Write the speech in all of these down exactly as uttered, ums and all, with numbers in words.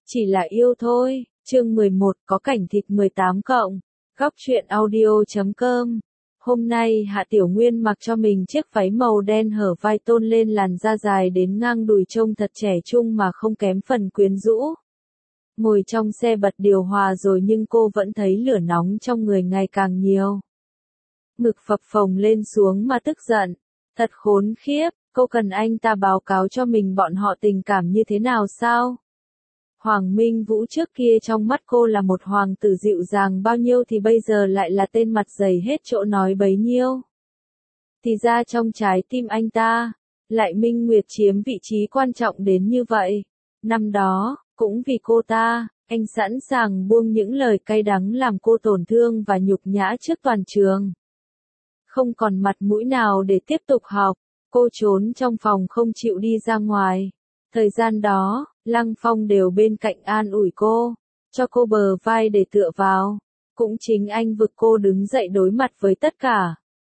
Chỉ là yêu thôi, chương mười một có cảnh thịt mười tám cộng, góc truyện audio chấm com. Hôm nay Hạ Tiểu Nguyên mặc cho mình chiếc váy màu đen hở vai tôn lên làn da dài đến ngang đùi trông thật trẻ trung mà không kém phần quyến rũ. Ngồi trong xe bật điều hòa rồi nhưng cô vẫn thấy lửa nóng trong người ngày càng nhiều. Ngực phập phồng lên xuống mà tức giận. Thật khốn khiếp, cô cần anh ta báo cáo cho mình bọn họ tình cảm như thế nào sao? Hoàng Minh Vũ trước kia trong mắt cô là một hoàng tử dịu dàng bao nhiêu thì bây giờ lại là tên mặt dày hết chỗ nói bấy nhiêu. Thì ra trong trái tim anh ta, lại Minh Nguyệt chiếm vị trí quan trọng đến như vậy. Năm đó, cũng vì cô ta, anh sẵn sàng buông những lời cay đắng làm cô tổn thương và nhục nhã trước toàn trường. Không còn mặt mũi nào để tiếp tục học, cô trốn trong phòng không chịu đi ra ngoài. Thời gian đó, Lăng Phong đều bên cạnh an ủi cô, cho cô bờ vai để tựa vào. Cũng chính anh vực cô đứng dậy đối mặt với tất cả.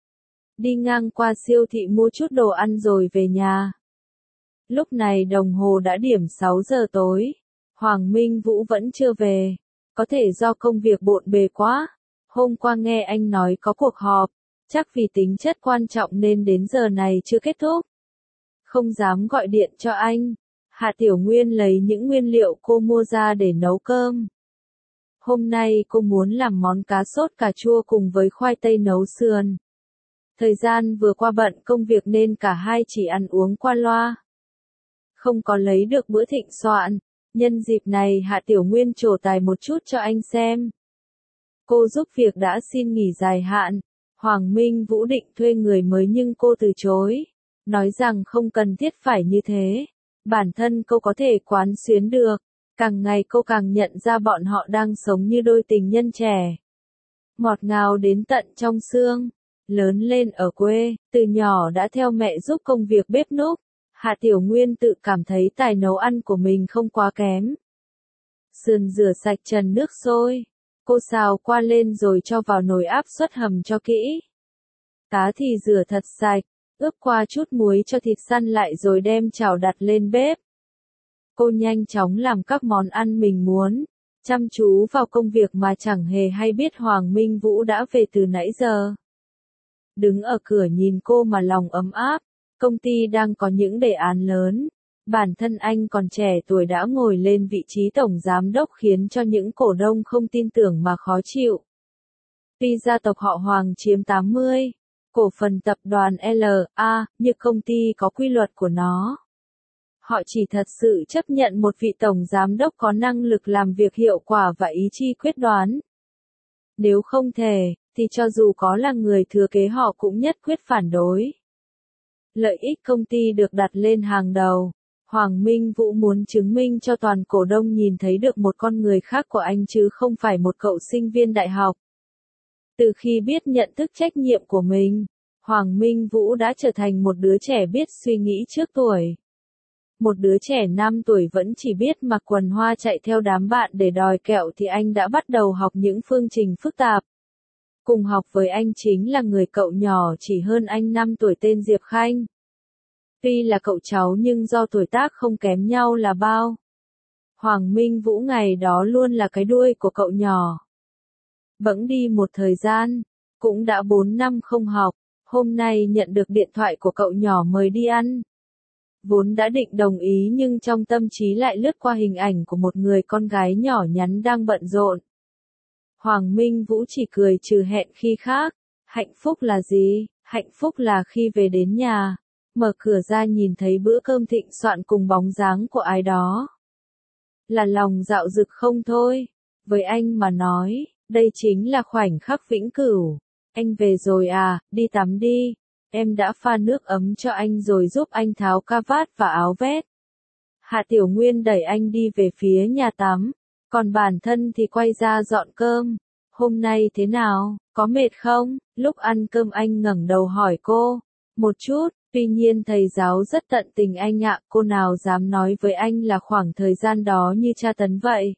Đi ngang qua siêu thị mua chút đồ ăn rồi về nhà. Lúc này đồng hồ đã điểm sáu giờ tối. Hoàng Minh Vũ vẫn chưa về. Có thể do công việc bộn bề quá. Hôm qua nghe anh nói có cuộc họp. Chắc vì tính chất quan trọng nên đến giờ này chưa kết thúc. Không dám gọi điện cho anh. Hạ Tiểu Nguyên lấy những nguyên liệu cô mua ra để nấu cơm. Hôm nay cô muốn làm món cá sốt cà chua cùng với khoai tây nấu sườn. Thời gian vừa qua bận công việc nên cả hai chỉ ăn uống qua loa. Không có lấy được bữa thịnh soạn. Nhân dịp này Hạ Tiểu Nguyên trổ tài một chút cho anh xem. Cô giúp việc đã xin nghỉ dài hạn. Hoàng Minh Vũ định thuê người mới nhưng cô từ chối. Nói rằng không cần thiết phải như thế. Bản thân cô có thể quán xuyến được. Càng ngày cô càng nhận ra bọn họ đang sống như đôi tình nhân trẻ. Ngọt ngào đến tận trong xương. Lớn lên ở quê, từ nhỏ đã theo mẹ giúp công việc bếp núc. Hạ Tiểu Nguyên tự cảm thấy tài nấu ăn của mình không quá kém. Sườn rửa sạch trần nước sôi. Cô xào qua lên rồi cho vào nồi áp suất hầm cho kỹ. Cá thì rửa thật sạch. Ướp qua chút muối cho thịt săn lại rồi đem chảo đặt lên bếp. Cô nhanh chóng làm các món ăn mình muốn, chăm chú vào công việc mà chẳng hề hay biết Hoàng Minh Vũ đã về từ nãy giờ. Đứng ở cửa nhìn cô mà lòng ấm áp, công ty đang có những đề án lớn. Bản thân anh còn trẻ tuổi đã ngồi lên vị trí tổng giám đốc khiến cho những cổ đông không tin tưởng mà khó chịu. Tuy gia tộc họ Hoàng chiếm tám mươi. Cổ phần tập đoàn lờ a, nhưng công ty có quy luật của nó. Họ chỉ thật sự chấp nhận một vị tổng giám đốc có năng lực làm việc hiệu quả và ý chí quyết đoán. Nếu không thể, thì cho dù có là người thừa kế họ cũng nhất quyết phản đối. Lợi ích công ty được đặt lên hàng đầu. Hoàng Minh Vũ muốn chứng minh cho toàn cổ đông nhìn thấy được một con người khác của anh chứ không phải một cậu sinh viên đại học. Từ khi biết nhận thức trách nhiệm của mình, Hoàng Minh Vũ đã trở thành một đứa trẻ biết suy nghĩ trước tuổi. Một đứa trẻ năm tuổi vẫn chỉ biết mặc quần hoa chạy theo đám bạn để đòi kẹo thì anh đã bắt đầu học những phương trình phức tạp. Cùng học với anh chính là người cậu nhỏ chỉ hơn anh năm tuổi tên Diệp Khanh. Tuy là cậu cháu nhưng do tuổi tác không kém nhau là bao. Hoàng Minh Vũ ngày đó luôn là cái đuôi của cậu nhỏ. Bẵng đi một thời gian, cũng đã bốn năm không học, hôm nay nhận được điện thoại của cậu nhỏ mời đi ăn. Vốn đã định đồng ý nhưng trong tâm trí lại lướt qua hình ảnh của một người con gái nhỏ nhắn đang bận rộn. Hoàng Minh Vũ chỉ cười trừ hẹn khi khác. Hạnh phúc là gì? Hạnh phúc là khi về đến nhà, mở cửa ra nhìn thấy bữa cơm thịnh soạn cùng bóng dáng của ai đó. Là lòng dạo dực không thôi. Với anh mà nói, đây chính là khoảnh khắc vĩnh cửu. Anh về rồi à, đi tắm đi. Em đã pha nước ấm cho anh rồi giúp anh tháo cà vạt và áo vest. Hạ Tiểu Nguyên đẩy anh đi về phía nhà tắm. Còn bản thân thì quay ra dọn cơm. Hôm nay thế nào, có mệt không? Lúc ăn cơm anh ngẩng đầu hỏi cô. Một chút, tuy nhiên thầy giáo rất tận tình anh ạ, cô nào dám nói với anh là khoảng thời gian đó như tra tấn vậy.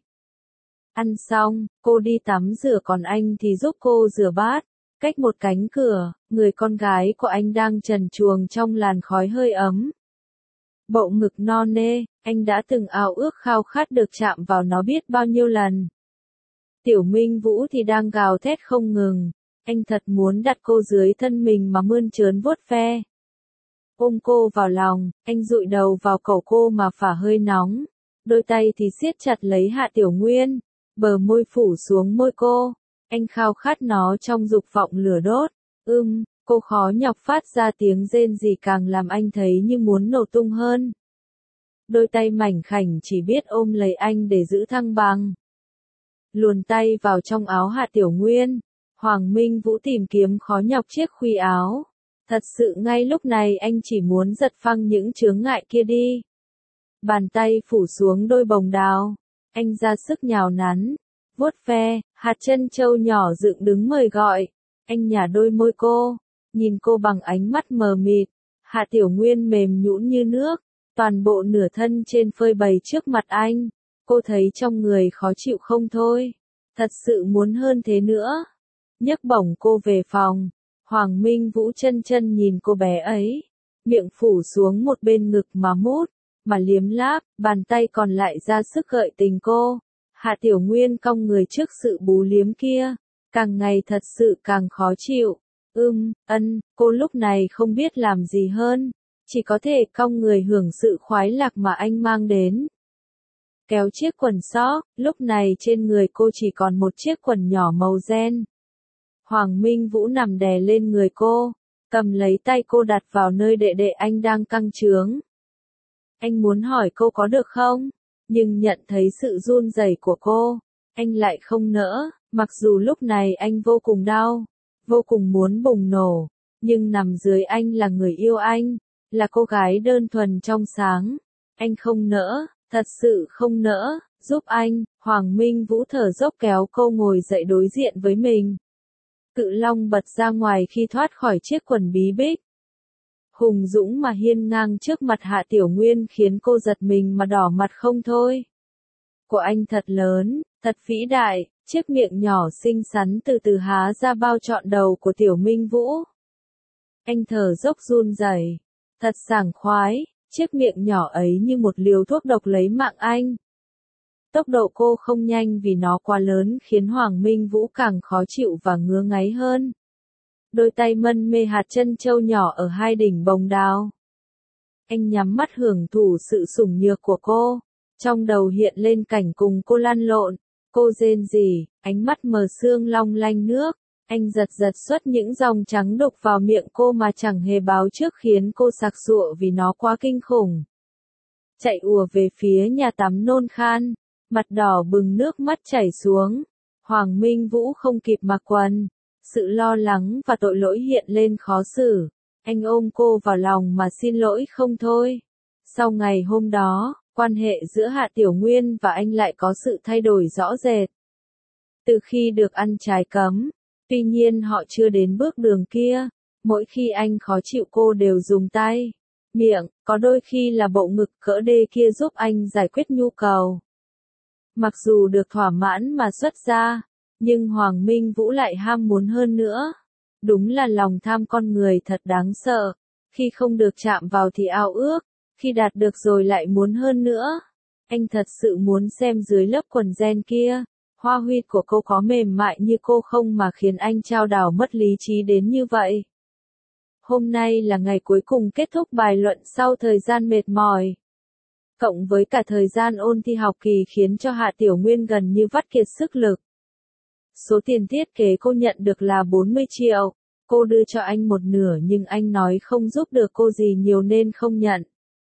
Ăn xong, cô đi tắm rửa còn anh thì giúp cô rửa bát. Cách một cánh cửa, người con gái của anh đang trần truồng trong làn khói hơi ấm. Bộ ngực non nê, anh đã từng ao ước khao khát được chạm vào nó biết bao nhiêu lần. Tiểu Minh Vũ thì đang gào thét không ngừng, anh thật muốn đặt cô dưới thân mình mà mơn trớn vuốt ve. Ôm cô vào lòng, anh dụi đầu vào cổ cô mà phả hơi nóng, đôi tay thì siết chặt lấy Hạ Tiểu Nguyên, bờ môi phủ xuống môi cô, anh khao khát nó trong dục vọng lửa đốt. Ưm, cô khó nhọc phát ra tiếng rên rỉ càng làm anh thấy như muốn nổ tung hơn. Đôi tay mảnh khảnh chỉ biết ôm lấy anh để giữ thăng bằng. Luồn tay vào trong áo Hạ Tiểu Nguyên, Hoàng Minh Vũ tìm kiếm khó nhọc chiếc khuy áo. Thật sự ngay lúc này anh chỉ muốn giật phăng những chướng ngại kia đi. Bàn tay phủ xuống đôi bồng đào, anh ra sức nhào nắn, vuốt ve, hạt chân trâu nhỏ dựng đứng mời gọi. Anh nhả đôi môi cô, nhìn cô bằng ánh mắt mờ mịt. Hạ Tiểu Nguyên mềm nhũn như nước, toàn bộ nửa thân trên phơi bày trước mặt anh. Cô thấy trong người khó chịu không thôi, thật sự muốn hơn thế nữa. Nhấc bổng cô về phòng, Hoàng Minh Vũ chân chân nhìn cô bé ấy, miệng phủ xuống một bên ngực mà mút, mà liếm láp, bàn tay còn lại ra sức gợi tình cô. Hạ Tiểu Nguyên cong người trước sự bú liếm kia, càng ngày thật sự càng khó chịu. Ưm, ân, cô lúc này không biết làm gì hơn, chỉ có thể cong người hưởng sự khoái lạc mà anh mang đến. Kéo chiếc quần sóc, lúc này trên người cô chỉ còn một chiếc quần nhỏ màu ren. Hoàng Minh Vũ nằm đè lên người cô, cầm lấy tay cô đặt vào nơi đệ đệ anh đang căng trướng. Anh muốn hỏi cô có được không, nhưng nhận thấy sự run rẩy của cô, anh lại không nỡ, mặc dù lúc này anh vô cùng đau, vô cùng muốn bùng nổ, nhưng nằm dưới anh là người yêu anh, là cô gái đơn thuần trong sáng, anh không nỡ. Thật sự không nỡ, giúp anh. Hoàng Minh Vũ thở dốc kéo cô ngồi dậy đối diện với mình. Cự Long bật ra ngoài khi thoát khỏi chiếc quần bí bích. Hùng dũng mà hiên ngang trước mặt Hạ Tiểu Nguyên khiến cô giật mình mà đỏ mặt không thôi. Của anh thật lớn, thật vĩ đại, chiếc miệng nhỏ xinh xắn từ từ há ra bao trọn đầu của Tiểu Minh Vũ. Anh thở dốc run rẩy, thật sảng khoái. Chiếc miệng nhỏ ấy như một liều thuốc độc lấy mạng anh. Tốc độ cô không nhanh vì nó quá lớn khiến Hoàng Minh Vũ càng khó chịu và ngứa ngáy hơn. Đôi tay mân mê hạt chân trâu nhỏ ở hai đỉnh bồng đào. Anh nhắm mắt hưởng thụ sự sủng nhược của cô. Trong đầu hiện lên cảnh cùng cô lăn lộn. Cô rên rỉ, ánh mắt mờ sương long lanh nước. Anh giật giật xuất những dòng trắng đục vào miệng cô mà chẳng hề báo trước khiến cô sặc sụa vì nó quá kinh khủng. Chạy ùa về phía nhà tắm nôn khan, mặt đỏ bừng nước mắt chảy xuống. Hoàng Minh Vũ không kịp mặc quần. Sự lo lắng và tội lỗi hiện lên khó xử. Anh ôm cô vào lòng mà xin lỗi không thôi. Sau ngày hôm đó, quan hệ giữa Hạ Tiểu Nguyên và anh lại có sự thay đổi rõ rệt. Từ khi được ăn trái cấm, tuy nhiên họ chưa đến bước đường kia, mỗi khi anh khó chịu cô đều dùng tay, miệng, có đôi khi là bộ ngực cỡ đê kia giúp anh giải quyết nhu cầu. Mặc dù được thỏa mãn mà xuất ra, nhưng Hoàng Minh Vũ lại ham muốn hơn nữa. Đúng là lòng tham con người thật đáng sợ, khi không được chạm vào thì ao ước, khi đạt được rồi lại muốn hơn nữa. Anh thật sự muốn xem dưới lớp quần ren kia. Hoa huyệt của cô có mềm mại như cô không mà khiến anh chao đảo mất lý trí đến như vậy. Hôm nay là ngày cuối cùng kết thúc bài luận sau thời gian mệt mỏi. Cộng với cả thời gian ôn thi học kỳ khiến cho Hạ Tiểu Nguyên gần như vắt kiệt sức lực. Số tiền thiết kế cô nhận được là bốn mươi triệu. Cô đưa cho anh một nửa nhưng anh nói không giúp được cô gì nhiều nên không nhận.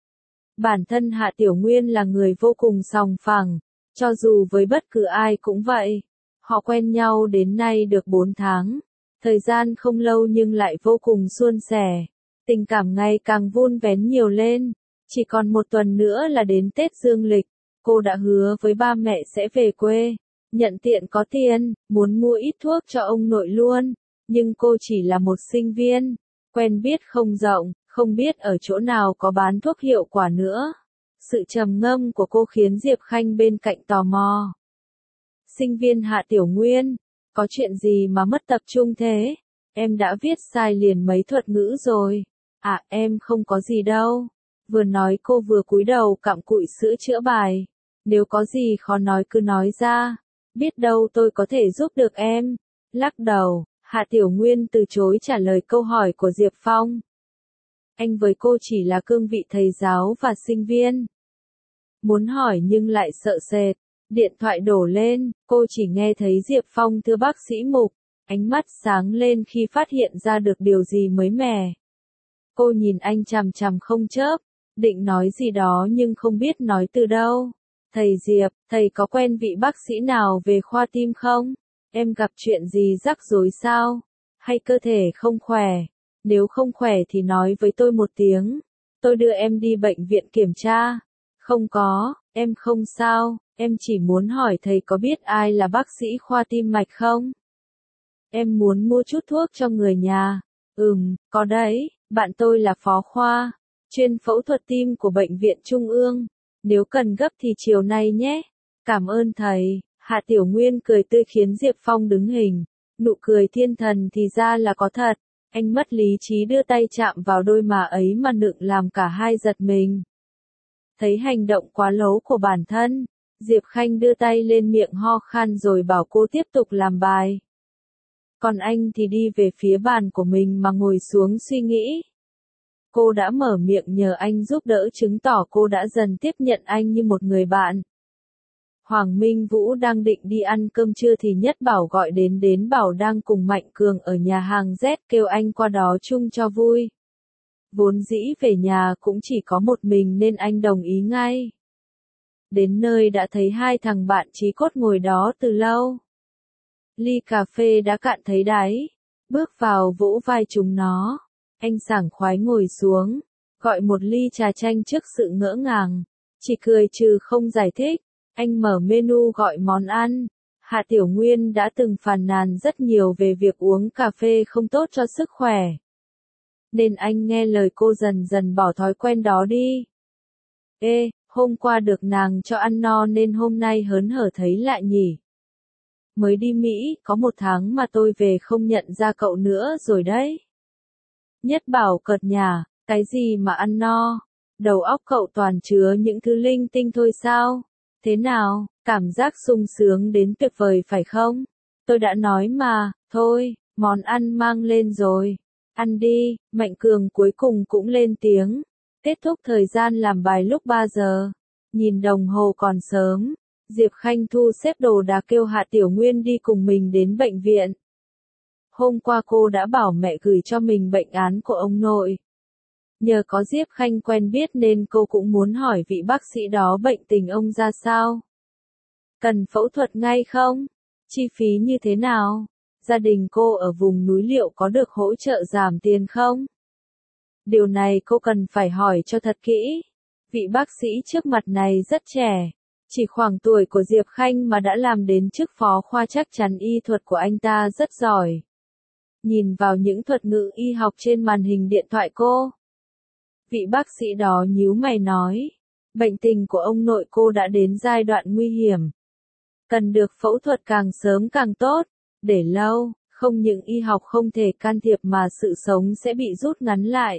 Bản thân Hạ Tiểu Nguyên là người vô cùng sòng phẳng. Cho dù với bất cứ ai cũng vậy. Họ quen nhau đến nay được bốn tháng. Thời gian không lâu nhưng lại vô cùng suôn sẻ. Tình cảm ngày càng vun vén nhiều lên. Chỉ còn một tuần nữa là đến Tết Dương lịch. Cô đã hứa với ba mẹ sẽ về quê. Nhận tiện có tiền, muốn mua ít thuốc cho ông nội luôn. Nhưng cô chỉ là một sinh viên. Quen biết không rộng, không biết ở chỗ nào có bán thuốc hiệu quả nữa. Sự trầm ngâm của cô khiến Diệp Khanh bên cạnh tò mò. Sinh viên Hạ Tiểu Nguyên, có chuyện gì mà mất tập trung thế? Em đã viết sai liền mấy thuật ngữ rồi. À, em không có gì đâu. Vừa nói cô vừa cúi đầu cặm cụi sữa chữa bài. Nếu có gì khó nói cứ nói ra. Biết đâu tôi có thể giúp được em. Lắc đầu, Hạ Tiểu Nguyên từ chối trả lời câu hỏi của Diệp Phong. Anh với cô chỉ là cương vị thầy giáo và sinh viên. Muốn hỏi nhưng lại sợ sệt. Điện thoại đổ lên, cô chỉ nghe thấy Diệp Phong thưa bác sĩ Mục. Ánh mắt sáng lên khi phát hiện ra được điều gì mới mẻ. Cô nhìn anh chằm chằm không chớp, định nói gì đó nhưng không biết nói từ đâu. Thầy Diệp, thầy có quen vị bác sĩ nào về khoa tim không? Em gặp chuyện gì rắc rối sao? Hay cơ thể không khỏe? Nếu không khỏe thì nói với tôi một tiếng. Tôi đưa em đi bệnh viện kiểm tra. Không có, em không sao, em chỉ muốn hỏi thầy có biết ai là bác sĩ khoa tim mạch không? Em muốn mua chút thuốc cho người nhà. Ừm, có đấy, bạn tôi là phó khoa, chuyên phẫu thuật tim của bệnh viện Trung ương. Nếu cần gấp thì chiều nay nhé. Cảm ơn thầy. Hạ Tiểu Nguyên cười tươi khiến Diệp Phong đứng hình. Nụ cười thiên thần thì ra là có thật. Anh mất lý trí đưa tay chạm vào đôi má ấy mà nựng làm cả hai giật mình. Thấy hành động quá lố của bản thân, Diệp Khanh đưa tay lên miệng ho khan rồi bảo cô tiếp tục làm bài. Còn anh thì đi về phía bàn của mình mà ngồi xuống suy nghĩ. Cô đã mở miệng nhờ anh giúp đỡ chứng tỏ cô đã dần tiếp nhận anh như một người bạn. Hoàng Minh Vũ đang định đi ăn cơm trưa thì Nhất Bảo gọi đến đến bảo đang cùng Mạnh Cường ở nhà hàng Z kêu anh qua đó chung cho vui. Vốn dĩ về nhà cũng chỉ có một mình nên anh đồng ý ngay. Đến nơi đã thấy hai thằng bạn chí cốt ngồi đó từ lâu. Ly cà phê đã cạn thấy đáy. Bước vào vỗ vai chúng nó. Anh sảng khoái ngồi xuống, gọi một ly trà chanh trước sự ngỡ ngàng. Chỉ cười trừ không giải thích. Anh mở menu gọi món ăn. Hạ Tiểu Nguyên đã từng phàn nàn rất nhiều về việc uống cà phê không tốt cho sức khỏe. Nên anh nghe lời cô dần dần bỏ thói quen đó đi. Ê, hôm qua được nàng cho ăn no nên hôm nay hớn hở thấy lạ nhỉ. Mới đi Mỹ, có một tháng mà tôi về không nhận ra cậu nữa rồi đấy. Nhất Bảo cợt nhả, cái gì mà ăn no? Đầu óc cậu toàn chứa những thứ linh tinh thôi sao? Thế nào, cảm giác sung sướng đến tuyệt vời phải không? Tôi đã nói mà, thôi, món ăn mang lên rồi. Ăn đi, Mạnh Cường cuối cùng cũng lên tiếng. Kết thúc thời gian làm bài lúc ba giờ. Nhìn đồng hồ còn sớm. Diệp Khanh thu xếp đồ đạc kêu Hạ Tiểu Nguyên đi cùng mình đến bệnh viện. Hôm qua cô đã bảo mẹ gửi cho mình bệnh án của ông nội. Nhờ có Diệp Khanh quen biết nên cô cũng muốn hỏi vị bác sĩ đó bệnh tình ông ra sao. Cần phẫu thuật ngay không? Chi phí như thế nào? Gia đình cô ở vùng núi liệu có được hỗ trợ giảm tiền không? Điều này cô cần phải hỏi cho thật kỹ. Vị bác sĩ trước mặt này rất trẻ. Chỉ khoảng tuổi của Diệp Khanh mà đã làm đến chức phó khoa chắc chắn y thuật của anh ta rất giỏi. Nhìn vào những thuật ngữ y học trên màn hình điện thoại cô. Vị bác sĩ đó nhíu mày nói. Bệnh tình của ông nội cô đã đến giai đoạn nguy hiểm. Cần được phẫu thuật càng sớm càng tốt. Để lâu, không những y học không thể can thiệp mà sự sống sẽ bị rút ngắn lại.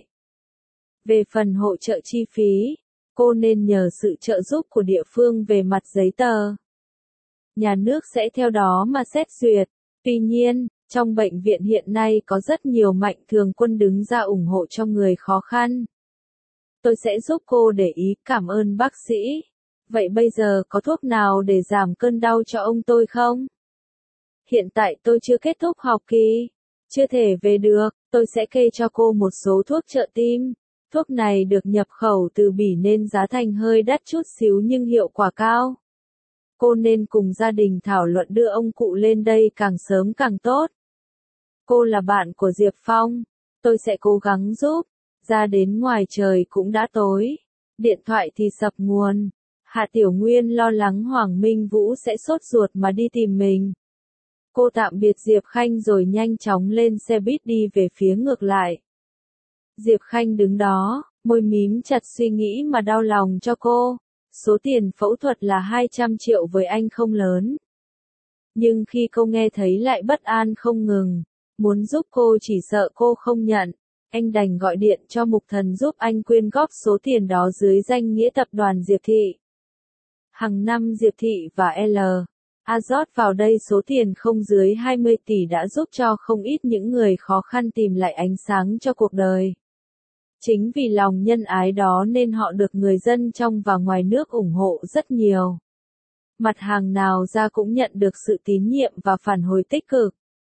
Về phần hỗ trợ chi phí, cô nên nhờ sự trợ giúp của địa phương về mặt giấy tờ. Nhà nước sẽ theo đó mà xét duyệt. Tuy nhiên, trong bệnh viện hiện nay có rất nhiều mạnh thường quân đứng ra ủng hộ cho người khó khăn. Tôi sẽ giúp cô để ý, cảm ơn bác sĩ. Vậy bây giờ có thuốc nào để giảm cơn đau cho ông tôi không? Hiện tại tôi chưa kết thúc học kỳ. Chưa thể về được, tôi sẽ kê cho cô một số thuốc trợ tim. Thuốc này được nhập khẩu từ Bỉ nên giá thành hơi đắt chút xíu nhưng hiệu quả cao. Cô nên cùng gia đình thảo luận đưa ông cụ lên đây càng sớm càng tốt. Cô là bạn của Diệp Phong. Tôi sẽ cố gắng giúp. Ra đến ngoài trời cũng đã tối. Điện thoại thì sập nguồn. Hạ Tiểu Nguyên lo lắng Hoàng Minh Vũ sẽ sốt ruột mà đi tìm mình. Cô tạm biệt Diệp Khanh rồi nhanh chóng lên xe buýt đi về phía ngược lại. Diệp Khanh đứng đó, môi mím chặt suy nghĩ mà đau lòng cho cô. Số tiền phẫu thuật là hai trăm triệu với anh không lớn. Nhưng khi cô nghe thấy lại bất an không ngừng. Muốn giúp cô chỉ sợ cô không nhận. anh đành gọi điện cho Mục Thần giúp anh quyên góp số tiền đó dưới danh nghĩa tập đoàn Diệp Thị. Hàng năm Diệp Thị và L. A rót vào đây số tiền không dưới hai mươi tỷ đã giúp cho không ít những người khó khăn tìm lại ánh sáng cho cuộc đời. Chính vì lòng nhân ái đó nên họ được người dân trong và ngoài nước ủng hộ rất nhiều. Mặt hàng nào ra cũng nhận được sự tín nhiệm và phản hồi tích cực.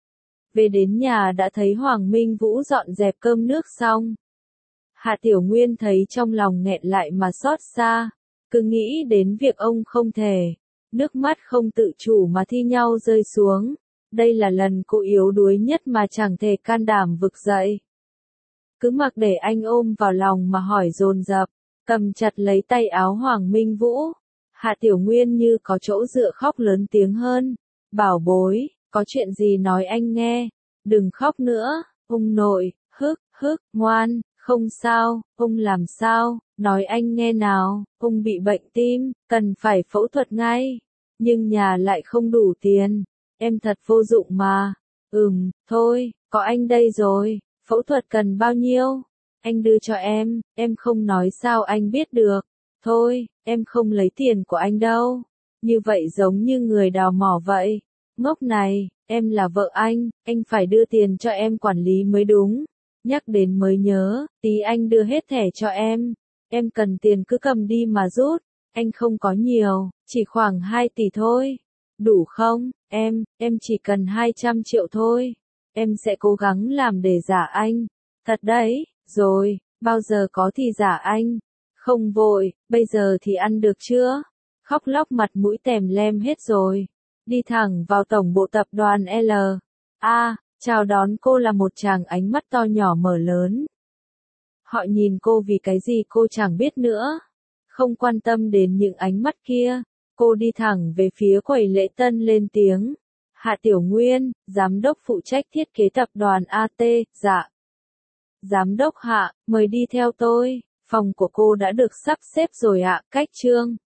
Về đến nhà đã thấy Hoàng Minh Vũ dọn dẹp cơm nước xong. Hạ Tiểu Nguyên thấy trong lòng nghẹn lại mà xót xa, cứ nghĩ đến việc ông không thể. Nước mắt không tự chủ mà thi nhau rơi xuống. Đây là lần cô yếu đuối nhất mà chẳng thể can đảm vực dậy. Cứ mặc để anh ôm vào lòng mà hỏi dồn dập, cầm chặt lấy tay áo Hoàng Minh Vũ. Hạ Tiểu Nguyên như có chỗ dựa khóc lớn tiếng hơn. Bảo bối, có chuyện gì nói anh nghe. Đừng khóc nữa, ông nội, hức, hức, ngoan, không sao, ông làm sao, nói anh nghe nào, ông bị bệnh tim, cần phải phẫu thuật ngay. Nhưng nhà lại không đủ tiền, em thật vô dụng mà. Ừm, thôi, có anh đây rồi, phẫu thuật cần bao nhiêu? Anh đưa cho em, em không nói sao anh biết được. Thôi, em không lấy tiền của anh đâu. Như vậy giống như người đào mỏ vậy. Ngốc này, em là vợ anh, anh phải đưa tiền cho em quản lý mới đúng. Nhắc đến mới nhớ, tí anh đưa hết thẻ cho em. Em cần tiền cứ cầm đi mà rút. Anh không có nhiều, chỉ khoảng hai tỷ thôi. Đủ không? Em, em chỉ cần hai trăm triệu thôi. Em sẽ cố gắng làm để giả anh. Thật đấy, rồi, bao giờ có thì giả anh. Không vội, bây giờ thì ăn được chưa? Khóc lóc mặt mũi tèm lem hết rồi. Đi thẳng vào tổng bộ tập đoàn L. A, chào đón cô là một chàng ánh mắt to nhỏ mở lớn. Họ nhìn cô vì cái gì cô chẳng biết nữa. Không quan tâm đến những ánh mắt kia, cô đi thẳng về phía quầy lễ tân lên tiếng. Hạ Tiểu Nguyên, giám đốc phụ trách thiết kế tập đoàn a tê, dạ. Giám đốc Hạ, mời đi theo tôi, phòng của cô đã được sắp xếp rồi ạ, cách trương.